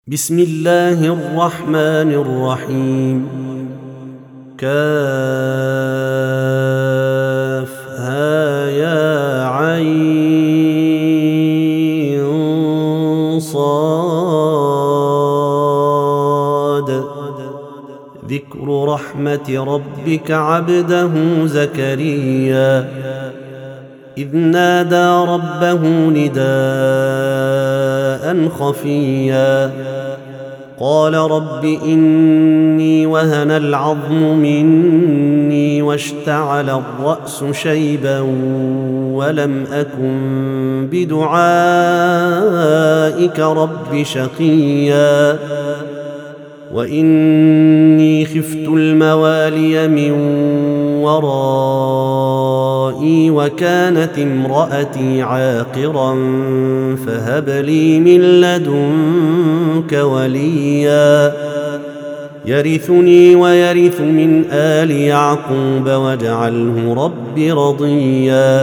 بسم الله الرحمن الرحيم. كافها يا عين صاد. ذكر رحمة ربك عبده زكريا إذ نادى ربه نداء خفيا قال رب إني وهن العظم مني واشتعل الرأس شيبا ولم أكن بدعائك رب شقيا وإني خفت الموالي من ورائي وكانت امرأتي عاقرا فهب لي من لدنك وليا يرثني ويرث من آل يعقوب واجعله رب رضيا.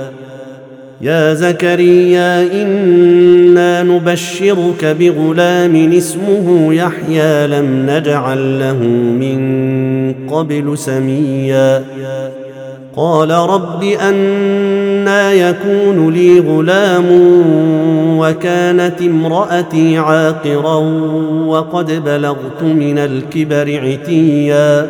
يا زكريا إنا نبشرك بغلام اسمه يحيى لم نجعل له من قبل سميا قال رب أنى يكون لي غلام وكانت امرأتي عاقرا وقد بلغت من الكبر عتيا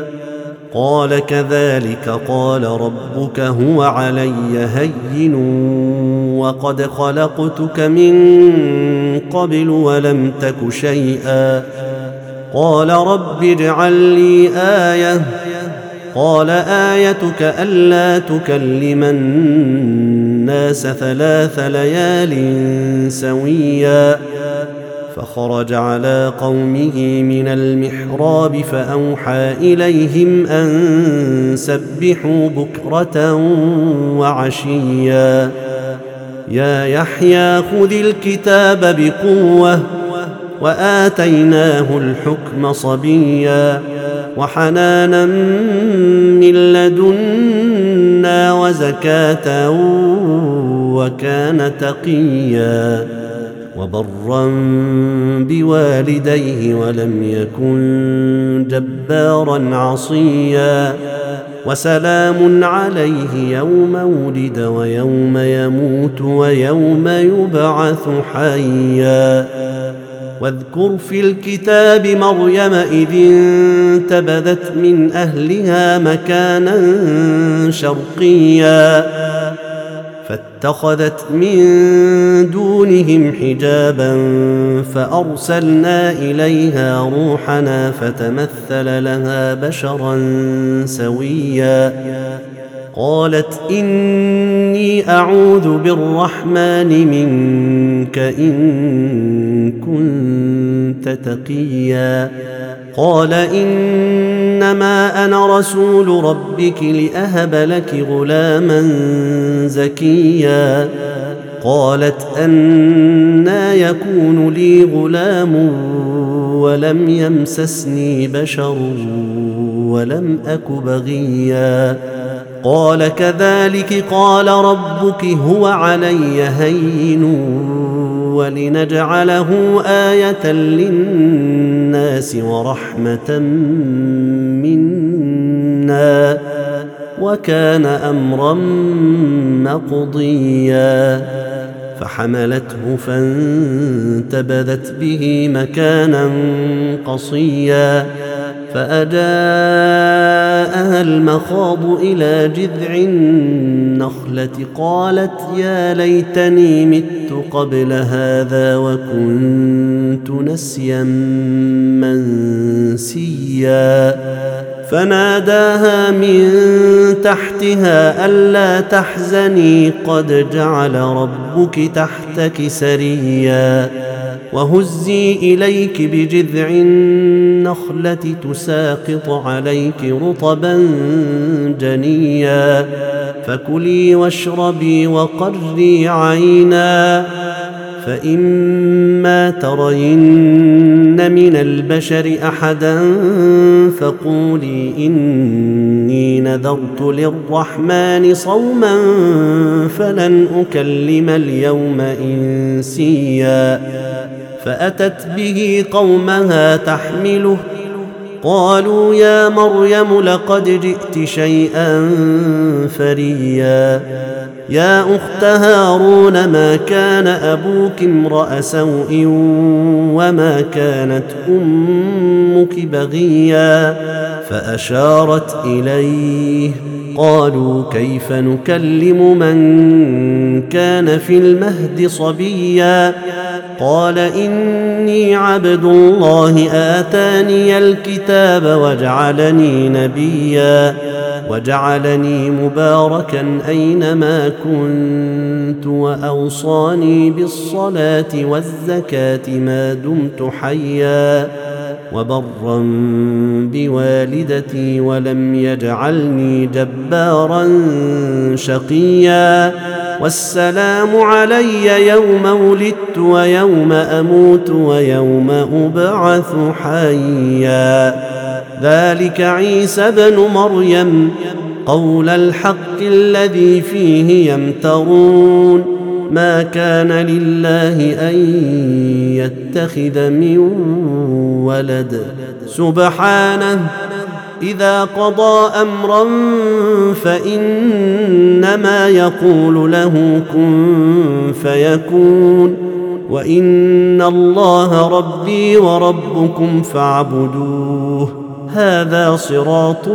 قال كذلك قال ربك هو علي هين وقد خلقتك من قبل ولم تك شيئا قال رب اجعل لي آية قال آيتك ألا تكلم الناس 3 ليال سويا فخرج على قومه من المحراب فأوحى إليهم أن سبحوا بكرة وعشيا يا يحيى خذ الكتاب بقوة وآتيناه الحكم صبيا وحنانا من لدنا وزكاة وكان تقيا وبرا بوالديه ولم يكن جبارا عصيا وسلام عليه يوم ولد ويوم يموت ويوم يبعث حيا. واذكر في الكتاب مريم إذ انتبذت من أهلها مكانا شرقيا فاتخذت من دونهم حجابا فأرسلنا إليها روحنا فتمثل لها بشرا سويا قالت إني أعوذ بالرحمن منك إن كنت تقيا قال إنما أنا رسول ربك لأهب لك غلاما زكيا قالت أنى يكون لي غلام ولم يمسسني بشر ولم أك بغيا قال كذلك قال ربك هو علي هين ولنجعله آية للناس ورحمة منا وكان أمرا مقضيا فحملته فانتبذت به مكانا قصيا فأجاءها المخاض إلى جذع النخلة قالت يا ليتني مت قبل هذا وكنت نسيا منسيا فناداها من تحتها ألا تحزني قد جعل ربك تحتك سريا وهزي إليك بجذع النخلة تساقط عليك رطبا جنيا فكلي واشربي وقري عينا فإما ترين من البشر أحدا فقولي إني نذرت للرحمن صوما فلن أكلم اليوم إنسيا فأتت به قومها تحمله قالوا يا مريم لقد جئت شيئا فريا يا أخت هارون ما كان أبوك امرأ سوء وما كانت أمك بغيا فأشارت إليه قالوا كيف نكلم من كان في المهد صبيا قال إني عبد الله آتاني الكتاب وجعلني نبيا وجعلني مباركا أينما كنت وأوصاني بالصلاة والزكاة ما دمت حيا وبرا بوالدتي ولم يجعلني جبارا شقيا والسلام علي يوم ولدت ويوم أموت ويوم أبعث حيا ذلك عيسى بن مريم قول الحق الذي فيه يمترون ما كان لله أن يتخذ من ولد سبحانه إذا قضى أمرا فإنما يقول له كن فيكون وإن الله ربي وربكم فاعبدوه هذا صراط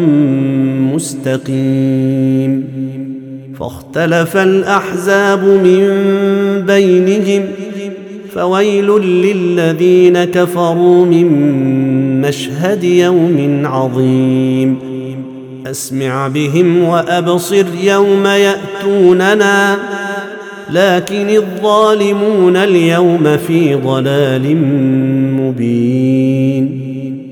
مستقيم فاختلف الأحزاب من بينهم فويل للذين كفروا من مشهد يوم عظيم أسمع بهم وأبصر يوم يأتوننا لكن الظالمون اليوم في ضلال مبين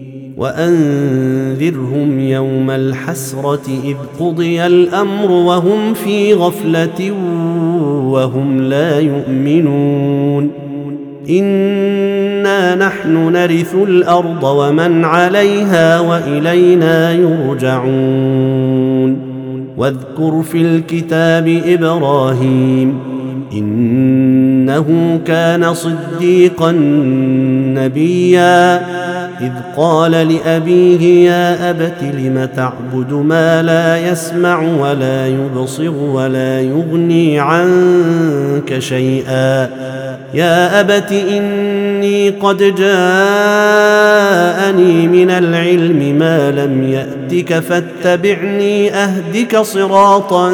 وأنذرهم يوم الحسرة إذ قضي الأمر وهم في غفلة وهم لا يؤمنون إنا نحن نرث الأرض ومن عليها وإلينا يرجعون واذكر في الكتاب إبراهيم إنه كان صديقا نبيا إذ قال لأبيه يا أبت لم تعبد ما لا يسمع ولا يبصر ولا يغني عنك شيئا يا أبت إني قد جاءني من العلم ما لم يأتك فاتبعني أهدك صراطا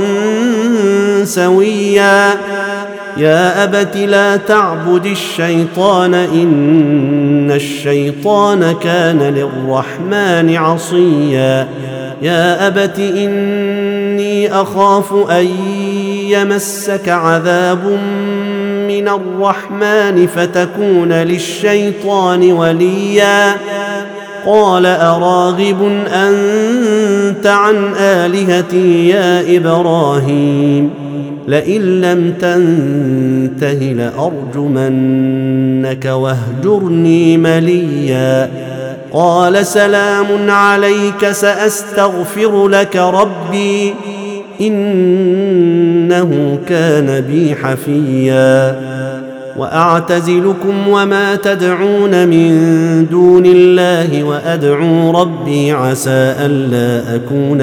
سويا يا أبت لا تعبد الشيطان إن الشيطان كان للرحمن عصيا يا أبت إني أخاف أن يمسك عذاب من الرحمن فتكون للشيطان وليا قال أراغب أنت عن آلهتي يا إبراهيم لئن لم تنته لأرجمنك واهجرني مليا قال سلام عليك سأستغفر لك ربي إنه كان بي حفيا وأعتزلكم وما تدعون من دون الله وأدعو ربي عسى ألا أكون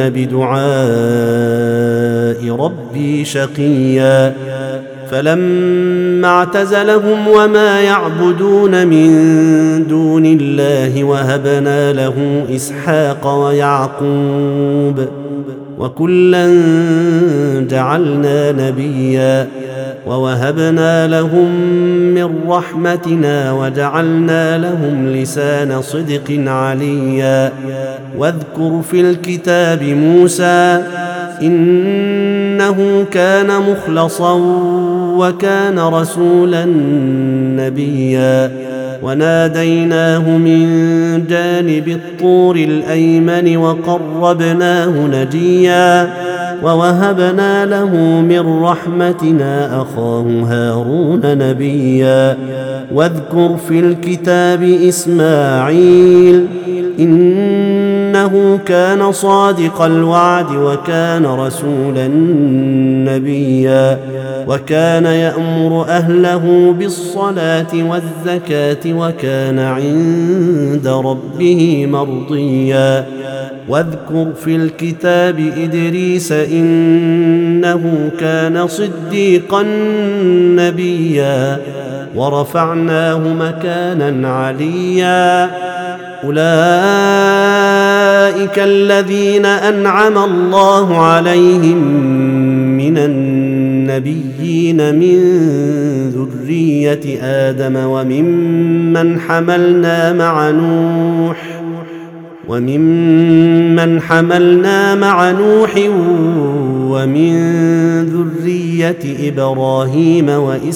بدعاء ربي شقيا فلما اعتزلهم وما يعبدون من دون الله وهبنا له إسحاق ويعقوب وكلا جعلنا نبيا ووهبنا لهم من رحمتنا وجعلنا لهم لسان صدق عليا واذكر في الكتاب موسى إنه كان مخلصا وكان رسولا نبيا وناديناه من جانب الطور الأيمن وقربناه نجيا ووهبنا له من رحمتنا أخاه هارون نبيا واذكر في الكتاب إسماعيل إنه كان صادق الوعد وكان رسولا نبيا وكان يأمر أهله بالصلاة والزكاة وكان عند ربه مرضيا واذكر في الكتاب إدريس إنه كان صديقا نبيا ورفعناه مكانا عليا أولئك الذين أنعم الله عليهم من النبيين من ذرية آدم وممن حملنا مع نوح ومن ذرية إبراهيم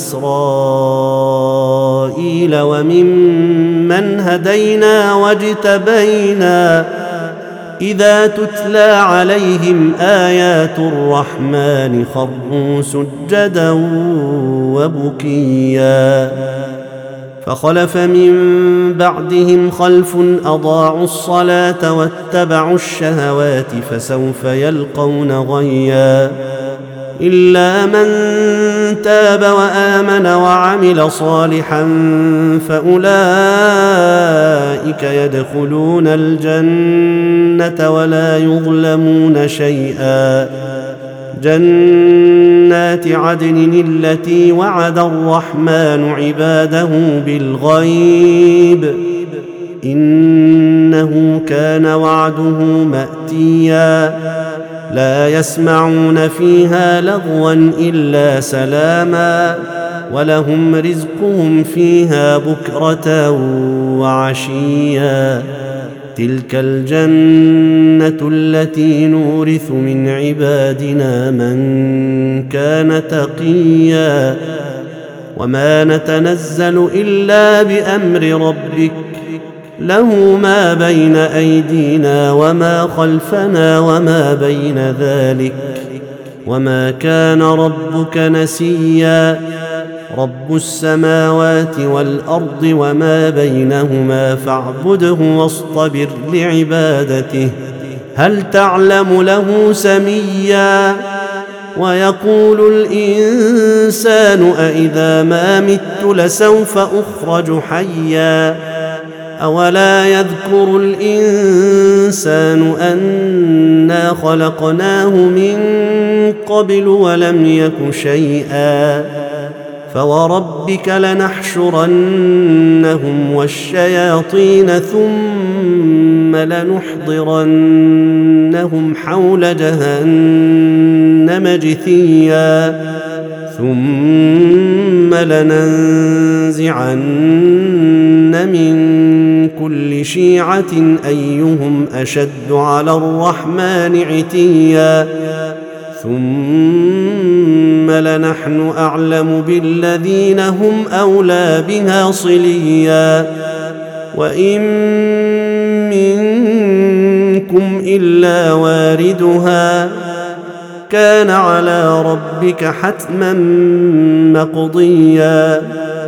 وإسرائيل وممن هدينا واجتبينا إذا تتلى عليهم آيات الرحمن خروا سجدا وبكيا فخلف من بعدهم خلف أضاعوا الصلاة واتبعوا الشهوات فسوف يلقون غيا إلا من تاب وآمن وعمل صالحا فأولئك يدخلون الجنة ولا يظلمون شيئا جنات عدن التي وعد الرحمن عباده بالغيب إنه كان وعده مأتيا لا يسمعون فيها لغوا إلا سلاما ولهم رزقهم فيها بكرة وعشيا تلك الجنة التي نورث من عبادنا من كان تقيا وما نتنزل إلا بأمر ربك له ما بين أيدينا وما خلفنا وما بين ذلك وما كان ربك نسيا رب السماوات والأرض وما بينهما فاعبده واصطبر لعبادته هل تعلم له سميا ويقول الإنسان أإذا ما مت لسوف أخرج حيا أولا يذكر الإنسان أنا خلقناه من قبل ولم يك شيئا فوربك لنحشرنهم والشياطين ثم لنحضرنهم حول جهنم جثيا ثم لننزعن من كل شيعة أيهم أشد على الرحمن عتيا ثم لنحن أعلم بالذين هم أولى بها صليا وإن منكم إلا واردها كان على ربك حتما مقضيا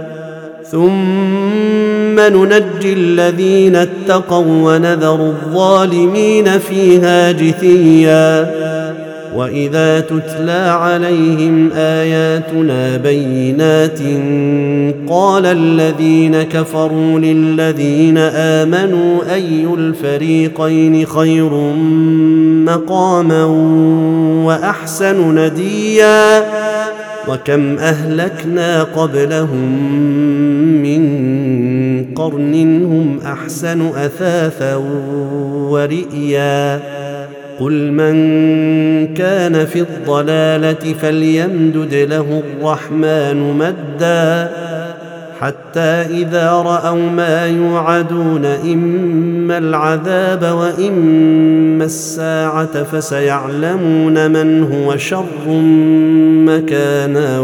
ثم ننجي الذين اتقوا ونذر الظالمين فيها جثيا وإذا تتلى عليهم آياتنا بينات قال الذين كفروا للذين آمنوا أي الفريقين خير مقاما وأحسن نديا وكم أهلكنا قبلهم من قرن هم أحسن أثاثا ورئيا قل من كان في الضلالة فليمدد له الرحمن مدا حتى إذا رأوا ما يوعدون إما العذاب وإما الساعة فسيعلمون من هو شر مكانا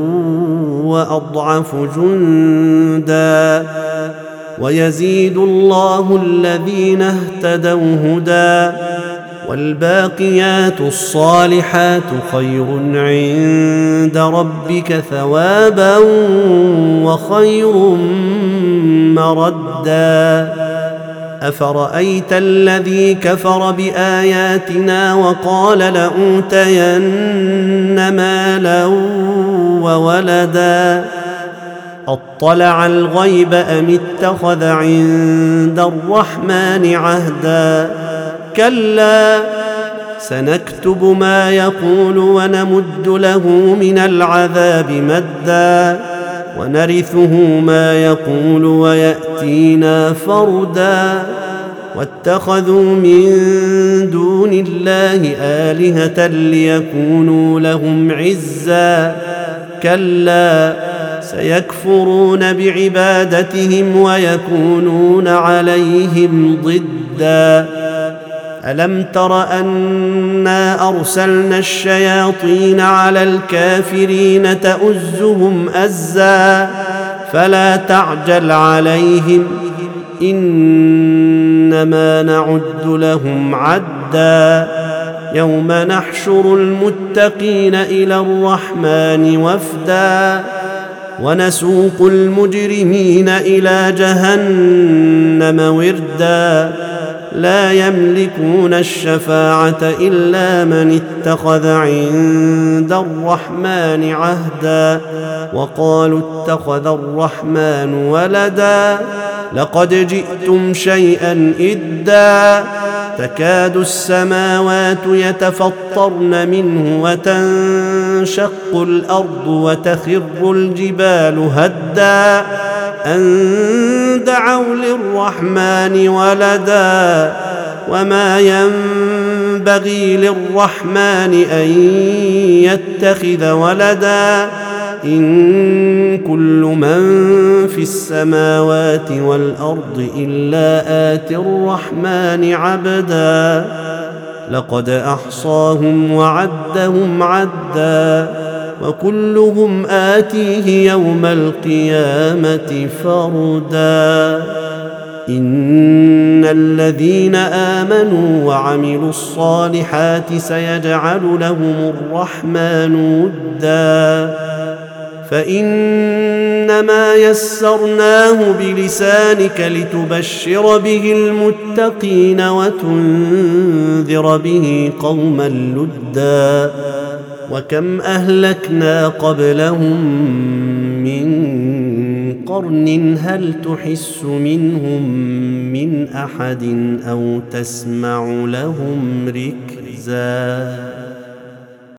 وأضعف جندا ويزيد الله الذين اهتدوا هدى والباقيات الصالحات خير عند ربك ثوابا وخير مردا أفرأيت الذي كفر بآياتنا وقال لأوتين مالا وولدا أطلع الغيب أم اتخذ عند الرحمن عهدا كلا سنكتب ما يقول ونمد له من العذاب مدا ونرثه ما يقول ويأتينا فردا واتخذوا من دون الله آلهة ليكونوا لهم عزا كلا سيكفرون بعبادتهم ويكونون عليهم ضدا ألم تر أنا أرسلنا الشياطين على الكافرين تؤزهم أزا فلا تعجل عليهم إنما نعد لهم عدا يوم نحشر المتقين إلى الرحمن وفدا ونسوق المجرمين إلى جهنم وردا لا يملكون الشفاعة إلا من اتخذ عند الرحمن عهدا وقالوا اتخذ الرحمن ولدا لقد جئتم شيئا إدا تكاد السماوات يتفطرن منه وتنشق الأرض وتخر الجبال هدا أن دعوا للرحمن ولدا وما ينبغي للرحمن أن يتخذ ولدا إن كل من في السماوات والأرض إلا آتي الرحمن عبدا لقد أحصاهم وعدهم عدا وكلهم آتيه يوم القيامة فردا إن الذين آمنوا وعملوا الصالحات سيجعل لهم الرحمن ودا فإنما يسرناه بلسانك لتبشر به المتقين وتنذر به قوما لدا وكم أهلكنا قبلهم من قرن هل تحس منهم من أحد أو تسمع لهم ركزا